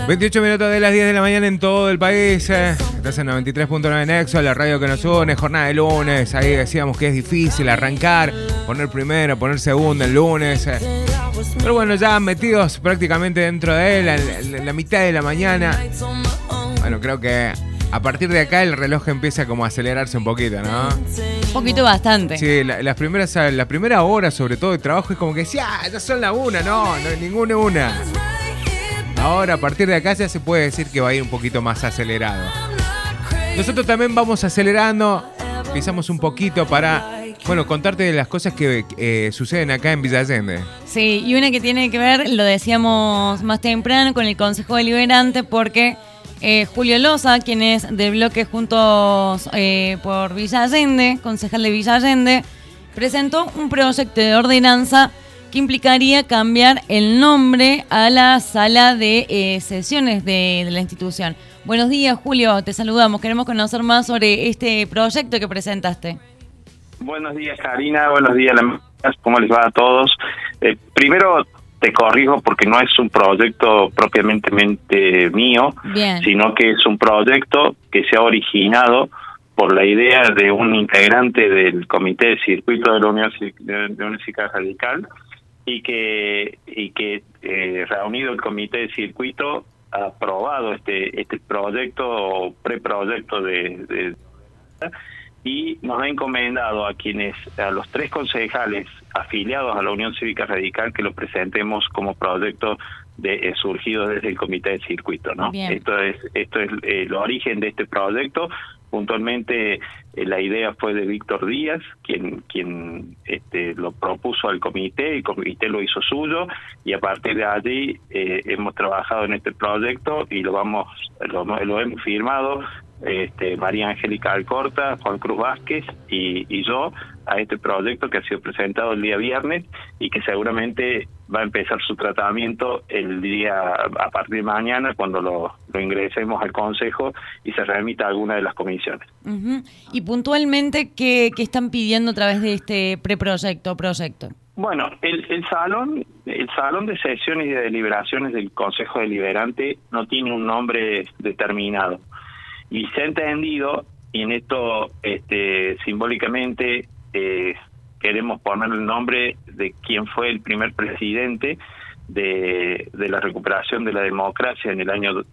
28 minutos de las 10 de la mañana en todo el país. Estás en 93.9 Nexo, la radio que nos une, jornada de lunes. Ahí decíamos que es difícil arrancar, poner primero, poner segundo el lunes. Pero bueno, ya metidos prácticamente dentro de él, la mitad de la mañana. Bueno, creo que a partir de acá el reloj empieza como a acelerarse un poquito, ¿no? Un poquito bastante. Sí, la primera hora sobre todo de trabajo es como que ya son la una, no, ninguna una. Ahora, a partir de acá ya se puede decir que va a ir un poquito más acelerado. Nosotros también vamos acelerando, pisamos un poquito para, bueno, contarte de las cosas que suceden acá en Villa Allende. Sí, y una que tiene que ver, lo decíamos más temprano, con el Consejo Deliberante, porque Julio Loza, quien es del bloque Juntos por Villa Allende, concejal de Villa Allende, presentó un proyecto de ordenanza que implicaría cambiar el nombre a la sala de sesiones de la institución. Buenos días, Julio, te saludamos. Queremos conocer más sobre este proyecto que presentaste. Buenos días, Karina. Buenos días, ¿cómo les va a todos? Primero te corrijo porque no es un proyecto propiamente mío, Bien, sino que es un proyecto que se ha originado por la idea de un integrante del Comité de Circuito de la Unión Cívica Radical, y que reunido el Comité de Circuito ha aprobado este proyecto o preproyecto y nos ha encomendado a los 3 concejales afiliados a la Unión Cívica Radical que lo presentemos como proyecto surgido desde el Comité de Circuito, ¿no? Bien. Esto es el origen de este proyecto. Puntualmente la idea fue de Víctor Díaz, quien lo propuso al comité, el comité lo hizo suyo, y a partir de allí hemos trabajado en este proyecto y lo hemos firmado María Angélica Alcorta, Juan Cruz Vázquez y yo a este proyecto que ha sido presentado el día viernes y que seguramente va a empezar su tratamiento a partir de mañana, cuando lo ingresemos al Consejo y se remita a alguna de las comisiones. Uh-huh. Y puntualmente, ¿qué están pidiendo a través de este preproyecto o proyecto? Bueno, el salón de sesiones y de deliberaciones del Consejo Deliberante no tiene un nombre determinado. Y se ha entendido, y en esto simbólicamente queremos poner el nombre de quien fue el primer presidente de la recuperación de la democracia en el año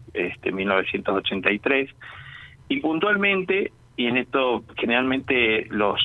1983, y puntualmente, y en esto generalmente los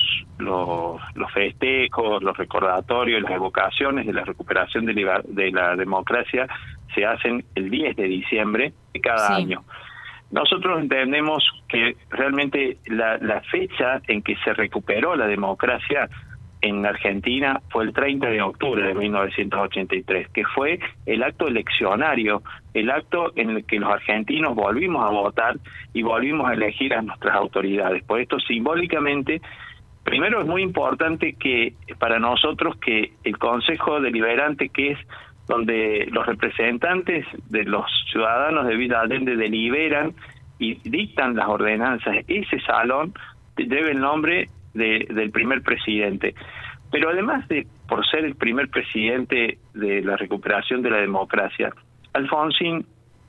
festejos, los recordatorios, las evocaciones de la recuperación de la democracia se hacen el 10 de diciembre de cada año. Nosotros entendemos que realmente la fecha en que se recuperó la democracia en Argentina fue el 30 de octubre de 1983, que fue el acto eleccionario, el acto en el que los argentinos volvimos a votar y volvimos a elegir a nuestras autoridades. Por esto, simbólicamente, primero es muy importante que para nosotros que el Consejo Deliberante, que es donde los representantes de los ciudadanos de Villa Allende deliberan y dictan las ordenanzas, ese salón debe el nombre del primer presidente. Pero además por ser el primer presidente de la recuperación de la democracia, Alfonsín,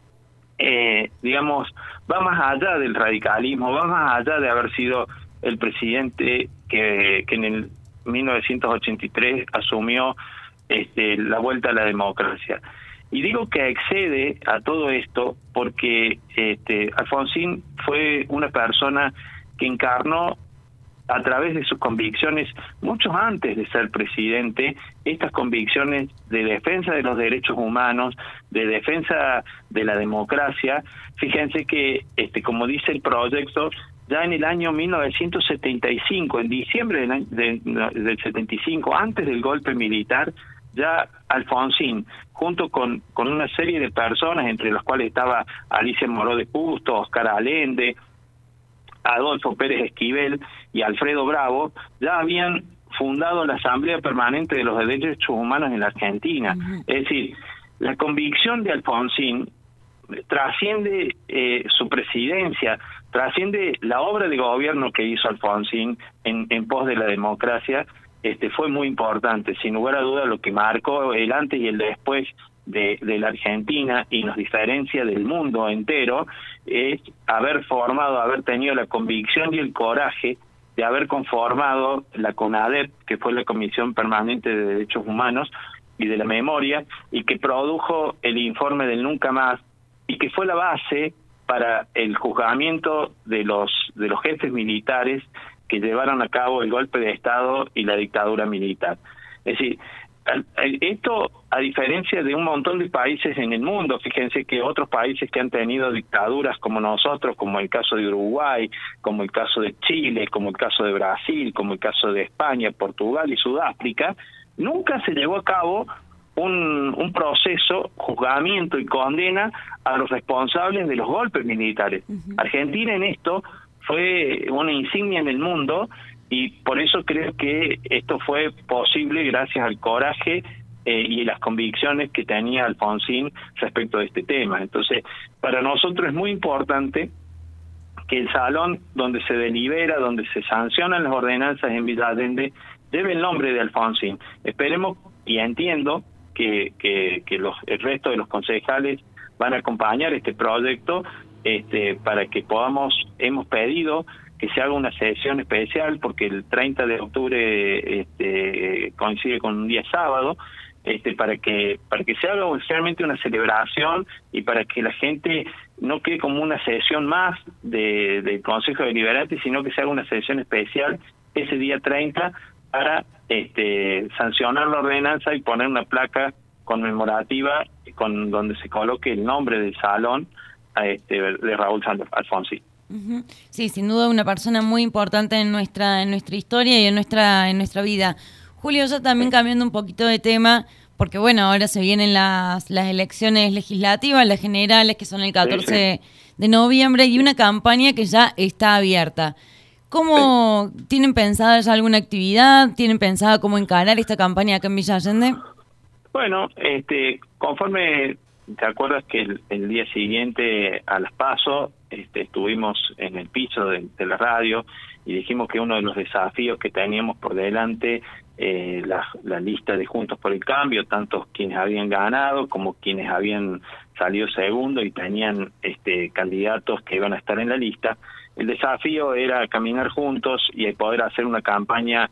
va más allá del radicalismo, va más allá de haber sido el presidente que en el 1983 asumió la vuelta a la democracia. Y digo que excede a todo esto porque Alfonsín fue una persona que encarnó a través de sus convicciones, mucho antes de ser presidente, estas convicciones de defensa de los derechos humanos, de defensa de la democracia. Fíjense que, como dice el proyecto, ya en el año 1975, en diciembre del 75, antes del golpe militar, ya Alfonsín, junto con una serie de personas, entre las cuales estaba Alicia Moró de Justo, Oscar Allende, Adolfo Pérez Esquivel y Alfredo Bravo, ya habían fundado la Asamblea Permanente de los Derechos Humanos en la Argentina. Uh-huh. Es decir, la convicción de Alfonsín trasciende su presidencia, trasciende la obra de gobierno que hizo Alfonsín en pos de la democracia. Fue muy importante, sin lugar a duda, lo que marcó el antes y el después de la Argentina y nos diferencia del mundo entero es haber tenido la convicción y el coraje de haber conformado la CONADEP, que fue la Comisión Permanente de Derechos Humanos y de la Memoria, y que produjo el informe del Nunca Más, y que fue la base para el juzgamiento de los jefes militares que llevaron a cabo el golpe de Estado y la dictadura militar. Es decir, esto, a diferencia de un montón de países en el mundo, fíjense que otros países que han tenido dictaduras como nosotros, como el caso de Uruguay, como el caso de Chile, como el caso de Brasil, como el caso de España, Portugal y Sudáfrica, nunca se llevó a cabo un proceso, juzgamiento y condena a los responsables de los golpes militares. Argentina en esto fue una insignia en el mundo, y por eso creo que esto fue posible gracias al coraje y las convicciones que tenía Alfonsín respecto de este tema. Entonces, para nosotros es muy importante que el salón donde se delibera, donde se sancionan las ordenanzas en Villa Allende, lleve el nombre de Alfonsín. Esperemos y entiendo que el resto de los concejales van a acompañar este proyecto para que hemos pedido que se haga una sesión especial, porque el 30 de octubre coincide con un día sábado, para que se haga oficialmente una celebración y para que la gente no quede como una sesión más del Consejo Deliberante, sino que se haga una sesión especial ese día 30 para sancionar la ordenanza y poner una placa conmemorativa donde se coloque el nombre del salón de Raúl Alfonsín. Sí, sin duda una persona muy importante en nuestra historia y en nuestra vida. Julio, ya también cambiando un poquito de tema, porque bueno, ahora se vienen las elecciones legislativas, las generales, que son el 14 de noviembre, y una campaña que ya está abierta. ¿Cómo tienen pensada ya alguna actividad? ¿Tienen pensada cómo encarar esta campaña acá en Villa Allende? Bueno, conforme te acuerdas que el día siguiente a las PASO estuvimos en el piso de la radio y dijimos que uno de los desafíos que teníamos por delante, la lista de Juntos por el Cambio, tanto quienes habían ganado como quienes habían salido segundo y tenían candidatos que iban a estar en la lista, el desafío era caminar juntos y poder hacer una campaña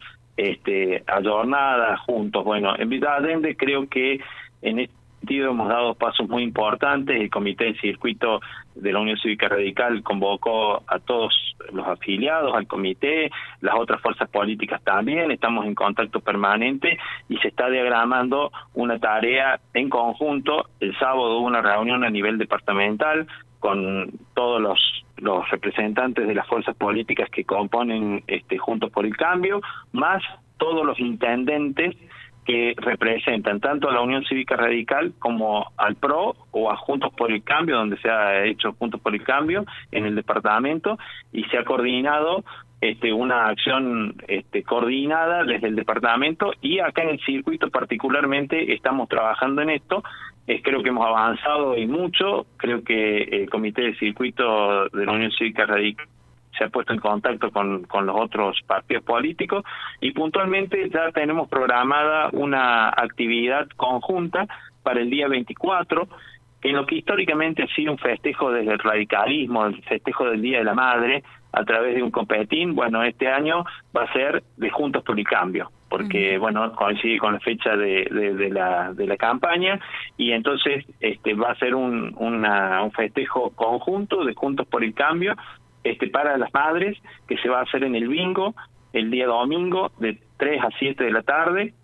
ayornada juntos. Bueno, en Villa Allende creo que en este sentido hemos dado pasos muy importantes. El Comité de Circuito de la Unión Cívica Radical convocó a todos los afiliados al comité, las otras fuerzas políticas también, estamos en contacto permanente y se está diagramando una tarea en conjunto. El sábado hubo una reunión a nivel departamental con todos los representantes de las fuerzas políticas que componen Juntos por el Cambio, más todos los intendentes que representan tanto a la Unión Cívica Radical como al PRO o a Juntos por el Cambio, donde se ha hecho Juntos por el Cambio en el departamento, y se ha coordinado una acción coordinada desde el departamento, y acá en el circuito particularmente estamos trabajando en esto. Creo que hemos avanzado y mucho. Creo que el Comité de Circuito de la Unión Cívica Radical se ha puesto en contacto con los otros partidos políticos y puntualmente ya tenemos programada una actividad conjunta para el día 24, en lo que históricamente ha sido un festejo desde el radicalismo, el festejo del Día de la Madre, a través de un copetín. Bueno, este año va a ser de Juntos por el Cambio, porque bueno, coincide con la fecha de la campaña, y entonces va a ser un festejo conjunto de Juntos por el Cambio para las madres, que se va a hacer en el bingo el día domingo de 3 a 7 de la tarde,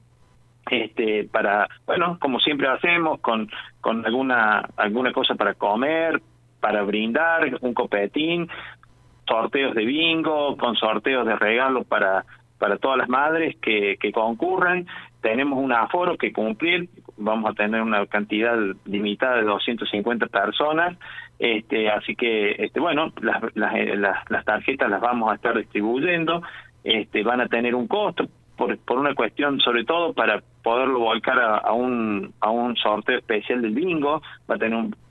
para, bueno, como siempre hacemos, con alguna cosa para comer, para brindar, un copetín, sorteos de bingo, con sorteos de regalos para todas las madres que concurran. Tenemos un aforo que cumplir, vamos a tener una cantidad limitada de 250 personas, así que bueno, las tarjetas las vamos a estar distribuyendo, van a tener un costo por una cuestión, sobre todo para poderlo volcar a un sorteo especial del bingo, va a tener un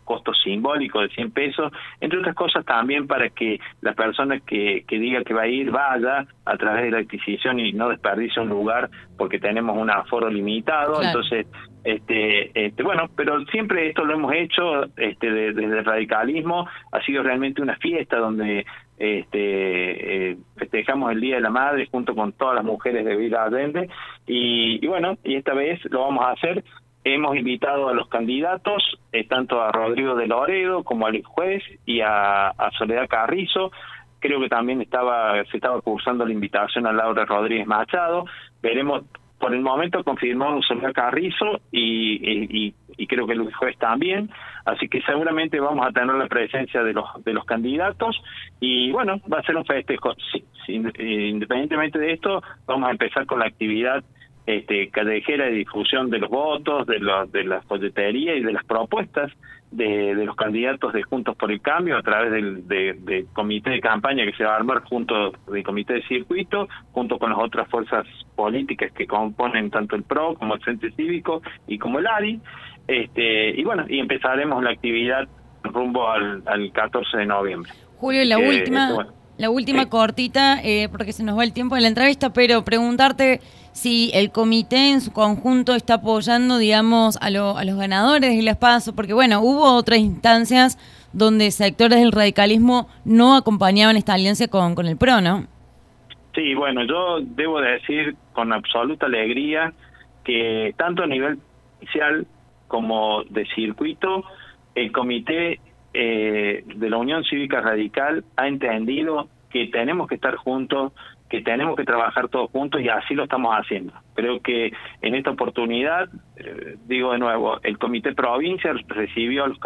costo simbólico de 100 pesos, entre otras cosas también para que la persona que diga que va a ir, vaya a través de la adquisición y no desperdicie un lugar porque tenemos un aforo limitado. Claro. Entonces, bueno, pero siempre esto lo hemos hecho desde el radicalismo. Ha sido realmente una fiesta donde festejamos el Día de la Madre junto con todas las mujeres de Villa Allende y bueno, y esta vez lo vamos a hacer. Hemos invitado a los candidatos, tanto a Rodrigo de Loredo como al juez y a Soledad Carrizo. Creo que también se estaba cursando la invitación a Laura Rodríguez Machado. Veremos. Por el momento confirmó Soledad Carrizo y creo que Luis Juez también, así que seguramente vamos a tener la presencia de los candidatos y bueno, va a ser un festejo. Sí, independientemente de esto, vamos a empezar con la actividad callejera de difusión de los votos, de la folletería y de las propuestas de los candidatos de Juntos por el Cambio a través del comité de campaña que se va a armar junto del comité de circuito, junto con las otras fuerzas políticas que componen tanto el PRO como el Frente Cívico y como el ARI, y bueno, y empezaremos la actividad rumbo al 14 de noviembre. Julio, la última sí. Cortita, porque se nos va el tiempo de la entrevista, pero preguntarte si el comité en su conjunto está apoyando, digamos, a los ganadores de las PASO, porque bueno, hubo otras instancias donde sectores del radicalismo no acompañaban esta alianza con el PRO, ¿no? Sí, bueno, yo debo decir con absoluta alegría que tanto a nivel provincial como de circuito, el comité de la Unión Cívica Radical ha entendido que tenemos que estar juntos, que tenemos que trabajar todos juntos y así lo estamos haciendo. Creo que en esta oportunidad, digo de nuevo, el comité provincial recibió a los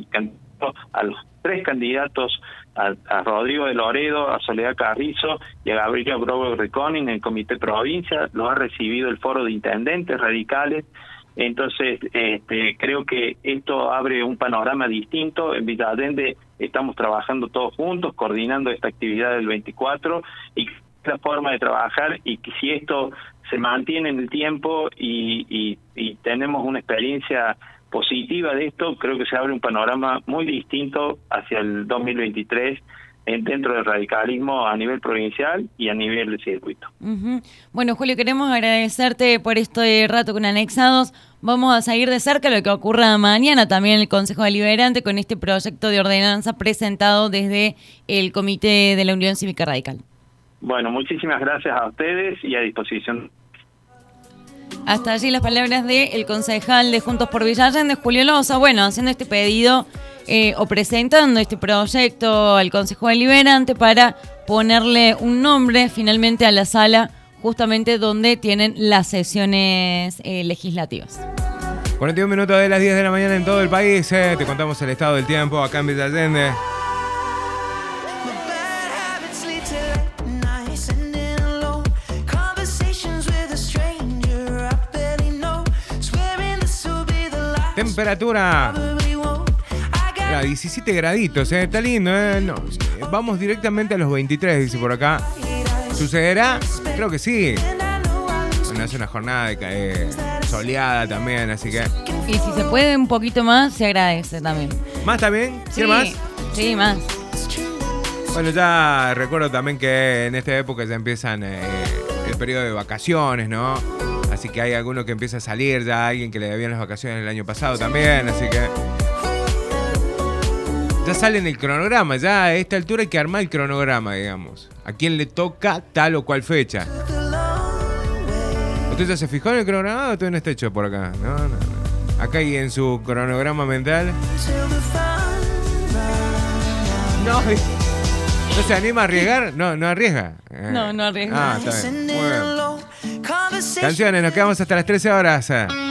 3 candidatos, a Rodrigo de Loredo, a Soledad Carrizo y a Gabriela Brogo Reconin en el comité provincia, lo ha recibido el foro de intendentes radicales. Entonces, creo que esto abre un panorama distinto. En Villa Allende estamos trabajando todos juntos, coordinando esta actividad del 24 y la forma de trabajar, y que si esto se mantiene en el tiempo y tenemos una experiencia positiva de esto, creo que se abre un panorama muy distinto hacia el 2023 dentro del radicalismo a nivel provincial y a nivel de circuito. Uh-huh. Bueno, Julio, queremos agradecerte por este rato con Anexados. Vamos a seguir de cerca lo que ocurra mañana también en el Consejo Deliberante con este proyecto de ordenanza presentado desde el Comité de la Unión Cívica Radical. Bueno, muchísimas gracias a ustedes y a disposición. Hasta allí las palabras del concejal de Juntos por Villa Allende, Julio Loza, bueno, haciendo este pedido o presentando este proyecto al Consejo Deliberante para ponerle un nombre finalmente a la sala justamente donde tienen las sesiones legislativas. 41 minutos de las 10 de la mañana en todo el país. Te contamos el estado del tiempo acá en Villa Allende. Temperatura 17 graditos, está lindo, no, vamos directamente a los 23, dice por acá. ¿Sucederá? Creo que sí. Bueno, es una jornada soleada también, así que... Y si se puede un poquito más, se agradece también. ¿Más también? ¿Quiere más? Sí, más. Bueno, ya recuerdo también que en esta época ya empiezan el periodo de vacaciones, ¿no? Así que hay alguno que empieza a salir, ya alguien que le debían las vacaciones el año pasado también, así que... Ya sale en el cronograma, ya a esta altura hay que armar el cronograma, digamos. A quién le toca tal o cual fecha. ¿Usted ya se fijó en el cronograma o todavía no está hecho por acá? No. Acá y en su cronograma mental. ¿No se anima a arriesgar? No arriesga. No arriesga. Está bien. Muy bien. Canciones, nos quedamos hasta las 13 horas.